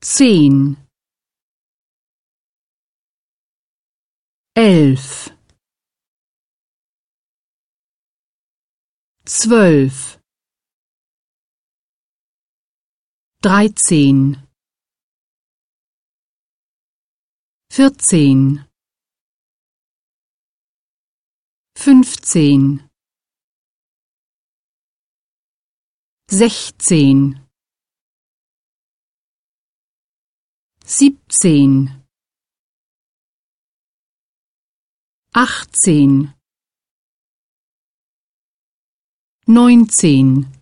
10, 11, 12, 13, 14, 15, 16, 17, 18, 19,